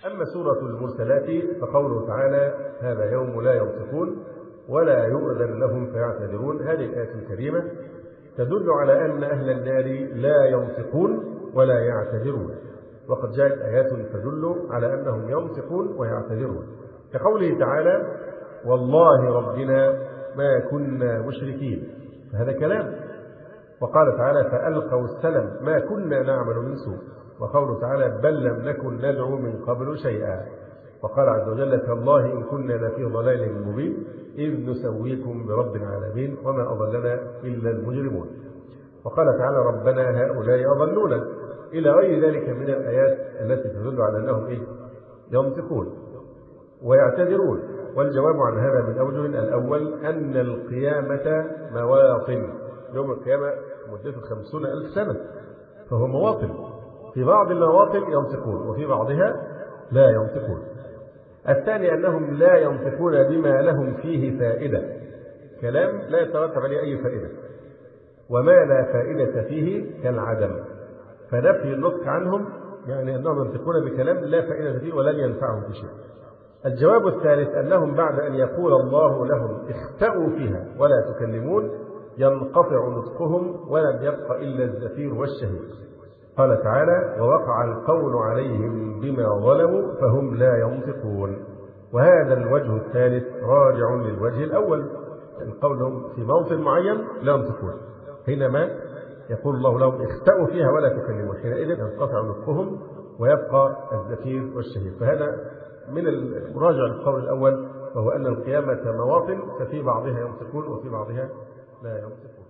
أما سورة المرسلات فقوله تعالى هذا يوم لا ينطقون ولا يؤذن لهم فيعتذرون. هذه الآية الكريمة تدل على أن أهل النار لا ينطقون ولا يعتذرون، وقد جاءت آيات تدل على أنهم ينطقون ويعتذرون، كقوله تعالى والله ربنا ما كنا مشركين، فهذا كلام. وقال تعالى فألقوا السلم ما كنا نعمل من سوء، وقوله تعالى بل لم نكن ندعو من قبل شيئا. وقال عز وجل تالله إن كنا لفي ضلال مبين إذ نسويكم برب العالمين وما أضلنا إلا المجرمون. وقال تعالى ربنا هؤلاء أضلونا، إلى غير ذلك من الآيات التي تدل على أنهم ينطقون ويعتذرون. والجواب عن هذا من أوجه: الأول أن القيامة مواطن، يوم القيامة مدته 50,000 سنة، فهو مواطن، في بعض المواطن ينطقون وفي بعضها لا ينطقون. الثاني أنهم لا ينطقون بما لهم فيه فائدة، كلام لا يترتب عليه أي فائدة، وما لا فائدة فيه كالعدم، فنفي النطق عنهم يعني أنهم ينطقون بكلام لا فائدة فيه ولن ينفعهم بشيء. الجواب الثالث أنهم بعد أن يقول الله لهم اختأوا فيها ولا تكلمون ينقطع نطقهم ولم يبق إلا الزفير والشهيق. قال تعالى ووقع القول عليهم بما ظلموا فهم لا ينطقون. وهذا الوجه الثالث راجع للوجه الأول، القول لهم في موطن معين لا ينطقون، حينما يقول الله لهم اختأوا فيها ولا تكلمون حينئذ ينقطع نطقهم ويبقى الزفير والشهيق. فهذا من المراجع للقول الأول، وهو أن القيامة مواطن ففي بعضها ينطقون وفي بعضها لا ينطقون.